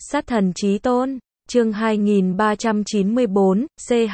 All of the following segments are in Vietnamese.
Sát thần chí tôn, chương 2394,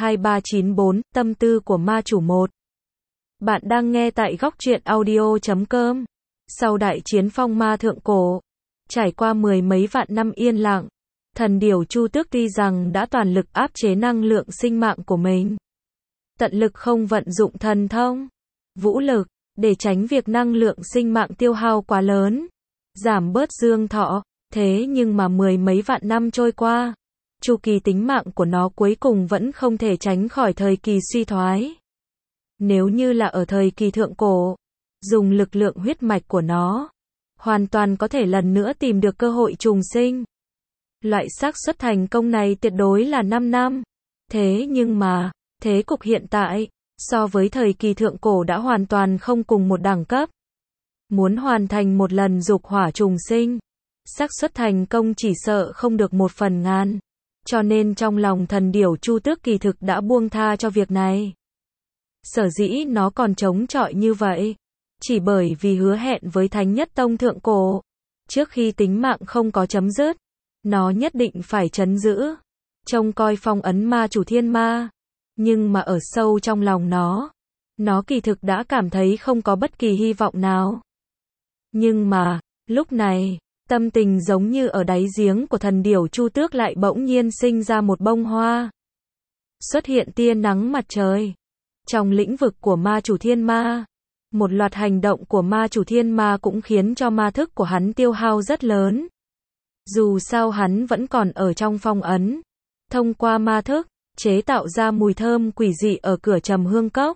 C2394, tâm tư của ma chủ 1. Bạn đang nghe tại góc truyện audio.com. Sau đại chiến phong ma thượng cổ, trải qua mười mấy vạn năm yên lặng, thần điểu Chu Tước tuy rằng đã toàn lực áp chế năng lượng sinh mạng của mình, tận lực không vận dụng thần thông, vũ lực, để tránh việc năng lượng sinh mạng tiêu hao quá lớn, giảm bớt dương thọ. Thế nhưng mà mười mấy vạn năm trôi qua, chu kỳ tính mạng của nó cuối cùng vẫn không thể tránh khỏi thời kỳ suy thoái. Nếu như là ở thời kỳ thượng cổ, dùng lực lượng huyết mạch của nó, hoàn toàn có thể lần nữa tìm được cơ hội trùng sinh. Loại xác suất thành công này tuyệt đối là 5 năm. Thế nhưng mà, thế cục hiện tại, so với thời kỳ thượng cổ đã hoàn toàn không cùng một đẳng cấp. Muốn hoàn thành một lần dục hỏa trùng sinh, xác suất thành công chỉ sợ không được 1/1000. Cho nên trong lòng thần điểu Chu Tước kỳ thực đã buông tha cho việc này. Sở dĩ nó còn chống chọi như vậy, chỉ bởi vì hứa hẹn với Thánh Nhất Tông thượng cổ, trước khi tính mạng không có chấm dứt, nó nhất định phải trấn giữ, trông coi phong ấn ma chủ thiên ma. Nhưng mà ở sâu trong lòng nó kỳ thực đã cảm thấy không có bất kỳ hy vọng nào. Nhưng mà, lúc này, tâm tình giống như ở đáy giếng của thần điểu Chu Tước lại bỗng nhiên sinh ra một bông hoa. Xuất hiện tia nắng mặt trời. Trong lĩnh vực của ma chủ thiên ma, một loạt hành động của ma chủ thiên ma cũng khiến cho ma thức của hắn tiêu hao rất lớn. Dù sao hắn vẫn còn ở trong phong ấn. Thông qua ma thức, chế tạo ra mùi thơm quỷ dị ở cửa trầm hương cốc.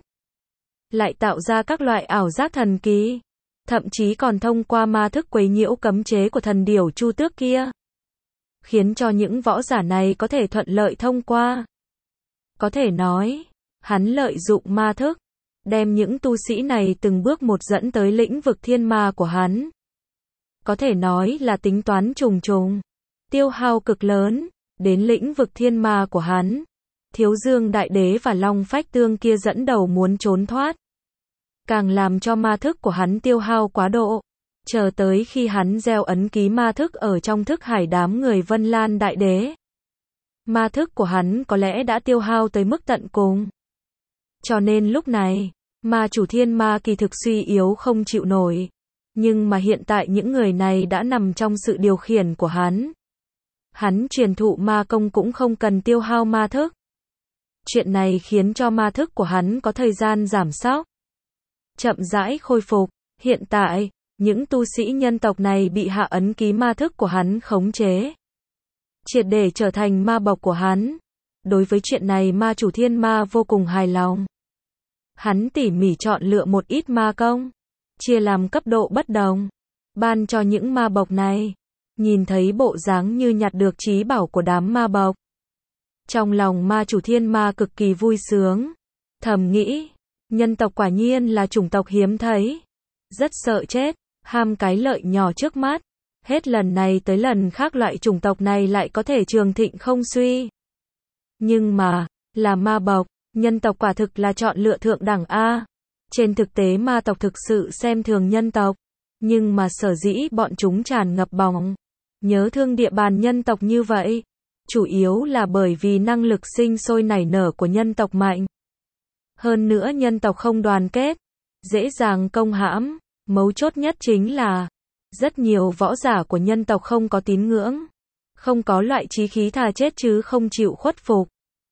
Lại tạo ra các loại ảo giác thần kỳ. Thậm chí còn thông qua ma thức quấy nhiễu cấm chế của thần điểu Chu Tước kia, khiến cho những võ giả này có thể thuận lợi thông qua. Có thể nói, hắn lợi dụng ma thức, đem những tu sĩ này từng bước một dẫn tới lĩnh vực thiên ma của hắn. Có thể nói là tính toán trùng trùng, tiêu hao cực lớn, đến lĩnh vực thiên ma của hắn. Thiếu Dương Đại Đế và Long Phách Tương kia dẫn đầu muốn trốn thoát, càng làm cho ma thức của hắn tiêu hao quá độ. Chờ tới khi hắn gieo ấn ký ma thức ở trong thức hải đám người Vân Lan Đại Đế, ma thức của hắn có lẽ đã tiêu hao tới mức tận cùng. Cho nên lúc này, ma chủ thiên ma kỳ thực suy yếu không chịu nổi. Nhưng mà hiện tại những người này đã nằm trong sự điều khiển của hắn. Hắn truyền thụ ma công cũng không cần tiêu hao ma thức. Chuyện này khiến cho ma thức của hắn có thời gian giảm sóc, chậm rãi khôi phục. Hiện tại, những tu sĩ nhân tộc này bị hạ ấn ký ma thức của hắn khống chế, triệt để trở thành ma bộc của hắn. Đối với chuyện này ma chủ thiên ma vô cùng hài lòng. Hắn tỉ mỉ chọn lựa một ít ma công, chia làm cấp độ bất đồng, ban cho những ma bộc này. Nhìn thấy bộ dáng như nhặt được trí bảo của đám ma bộc, trong lòng ma chủ thiên ma cực kỳ vui sướng, thầm nghĩ, nhân tộc quả nhiên là chủng tộc hiếm thấy, rất sợ chết, ham cái lợi nhỏ trước mắt. Hết lần này tới lần khác loại chủng tộc này lại có thể trường thịnh không suy. Nhưng mà, là ma bộc, nhân tộc quả thực là chọn lựa thượng đẳng A. Trên thực tế ma tộc thực sự xem thường nhân tộc, nhưng mà sở dĩ bọn chúng tràn ngập bỏng, nhớ thương địa bàn nhân tộc như vậy, chủ yếu là bởi vì năng lực sinh sôi nảy nở của nhân tộc mạnh. Hơn nữa nhân tộc không đoàn kết, dễ dàng công hãm. Mấu chốt nhất chính là, rất nhiều võ giả của nhân tộc không có tín ngưỡng, không có loại chí khí thà chết chứ không chịu khuất phục.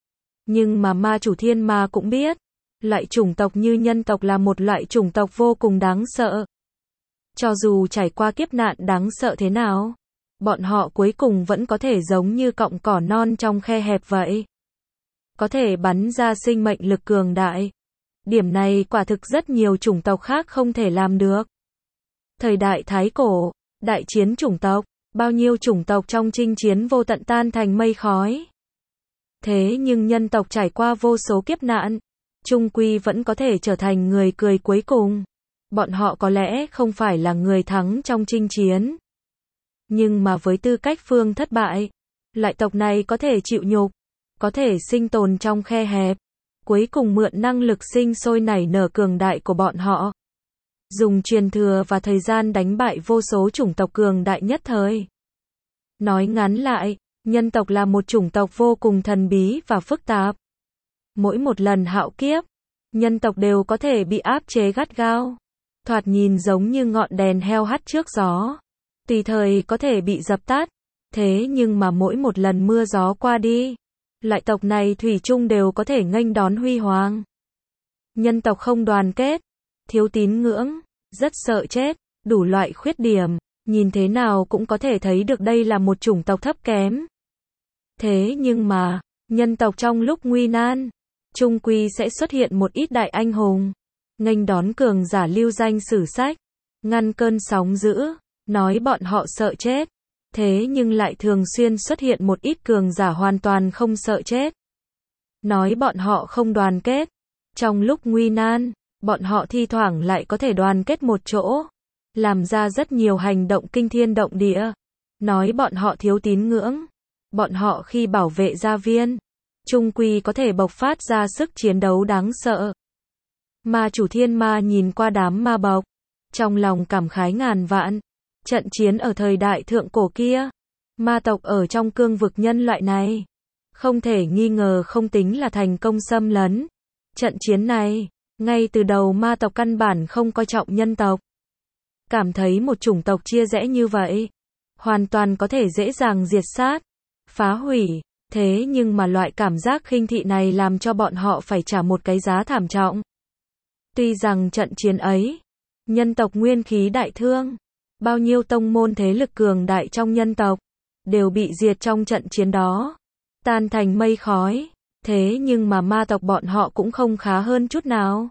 Nhưng mà ma chủ thiên ma cũng biết, loại chủng tộc như nhân tộc là một loại chủng tộc vô cùng đáng sợ. Cho dù trải qua kiếp nạn đáng sợ thế nào, bọn họ cuối cùng vẫn có thể giống như cọng cỏ non trong khe hẹp vậy, có thể bắn ra sinh mệnh lực cường đại. Điểm này quả thực rất nhiều chủng tộc khác không thể làm được. Thời đại Thái Cổ, đại chiến chủng tộc, bao nhiêu chủng tộc trong chinh chiến vô tận tan thành mây khói. Thế nhưng nhân tộc trải qua vô số kiếp nạn, chung quy vẫn có thể trở thành người cười cuối cùng. Bọn họ có lẽ không phải là người thắng trong chinh chiến, nhưng mà với tư cách phương thất bại, loại tộc này có thể chịu nhục, có thể sinh tồn trong khe hẹp, cuối cùng mượn năng lực sinh sôi nảy nở cường đại của bọn họ, dùng truyền thừa và thời gian đánh bại vô số chủng tộc cường đại nhất thời. Nói ngắn lại, nhân tộc là một chủng tộc vô cùng thần bí và phức tạp. Mỗi một lần hạo kiếp, nhân tộc đều có thể bị áp chế gắt gao. Thoạt nhìn giống như ngọn đèn heo hắt trước gió. Tùy thời có thể bị dập tắt. Thế nhưng mà mỗi một lần mưa gió qua đi, loại tộc này thủy chung đều có thể nghênh đón huy hoàng. Nhân tộc không đoàn kết, thiếu tín ngưỡng, rất sợ chết, đủ loại khuyết điểm, nhìn thế nào cũng có thể thấy được đây là một chủng tộc thấp kém. Thế nhưng mà, nhân tộc trong lúc nguy nan, chung quy sẽ xuất hiện một ít đại anh hùng, nghênh đón cường giả lưu danh sử sách, ngăn cơn sóng dữ, nói bọn họ sợ chết. Thế nhưng lại thường xuyên xuất hiện một ít cường giả hoàn toàn không sợ chết. Nói bọn họ không đoàn kết. Trong lúc nguy nan, bọn họ thi thoảng lại có thể đoàn kết một chỗ. Làm ra rất nhiều hành động kinh thiên động địa. Nói bọn họ thiếu tín ngưỡng. Bọn họ khi bảo vệ gia viên, chung quy có thể bộc phát ra sức chiến đấu đáng sợ. Ma chủ thiên ma nhìn qua đám ma bộc. Trong lòng cảm khái ngàn vạn. Trận chiến ở thời đại thượng cổ kia, ma tộc ở trong cương vực nhân loại này, không thể nghi ngờ không tính là thành công xâm lấn. Trận chiến này, ngay từ đầu ma tộc căn bản không coi trọng nhân tộc. Cảm thấy một chủng tộc chia rẽ như vậy, hoàn toàn có thể dễ dàng diệt sát, phá hủy. Thế nhưng mà loại cảm giác khinh thị này làm cho bọn họ phải trả một cái giá thảm trọng. Tuy rằng trận chiến ấy, nhân tộc nguyên khí đại thương, bao nhiêu tông môn thế lực cường đại trong nhân tộc đều bị diệt trong trận chiến đó, tan thành mây khói. Thế nhưng mà ma tộc bọn họ cũng không khá hơn chút nào.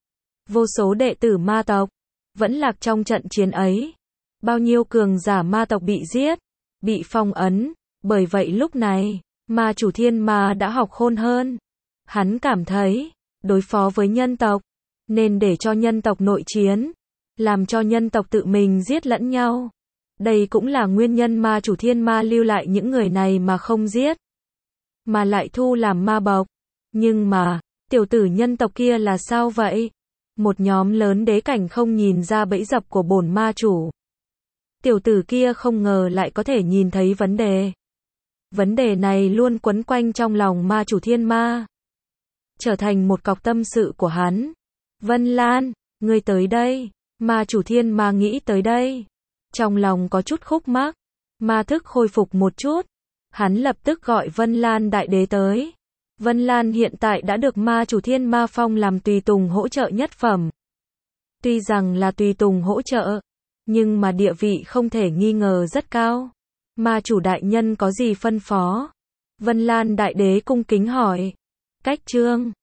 Vô số đệ tử ma tộc vẫn lạc trong trận chiến ấy. Bao nhiêu cường giả ma tộc bị giết, bị phong ấn. Bởi vậy lúc này, ma chủ thiên ma đã học khôn hơn. Hắn cảm thấy, đối phó với nhân tộc, nên để cho nhân tộc nội chiến, làm cho nhân tộc tự mình giết lẫn nhau. Đây cũng là nguyên nhân ma chủ thiên ma lưu lại những người này mà không giết, mà lại thu làm ma bộc. Nhưng mà, tiểu tử nhân tộc kia là sao vậy? Một nhóm lớn đế cảnh không nhìn ra bẫy dập của bổn ma chủ. Tiểu tử kia không ngờ lại có thể nhìn thấy vấn đề. Vấn đề này luôn quấn quanh trong lòng ma chủ thiên ma, trở thành một cọc tâm sự của hắn. Vân Lan, ngươi tới đây. Ma chủ thiên ma nghĩ tới đây, trong lòng có chút khúc mắc, ma thức khôi phục một chút. Hắn lập tức gọi Vân Lan đại đế tới. Vân Lan hiện tại đã được ma chủ thiên ma phong làm tùy tùng hỗ trợ nhất phẩm. Tuy rằng là tùy tùng hỗ trợ, nhưng mà địa vị không thể nghi ngờ rất cao. Ma chủ đại nhân có gì phân phó? Vân Lan đại đế cung kính hỏi. Cách trương,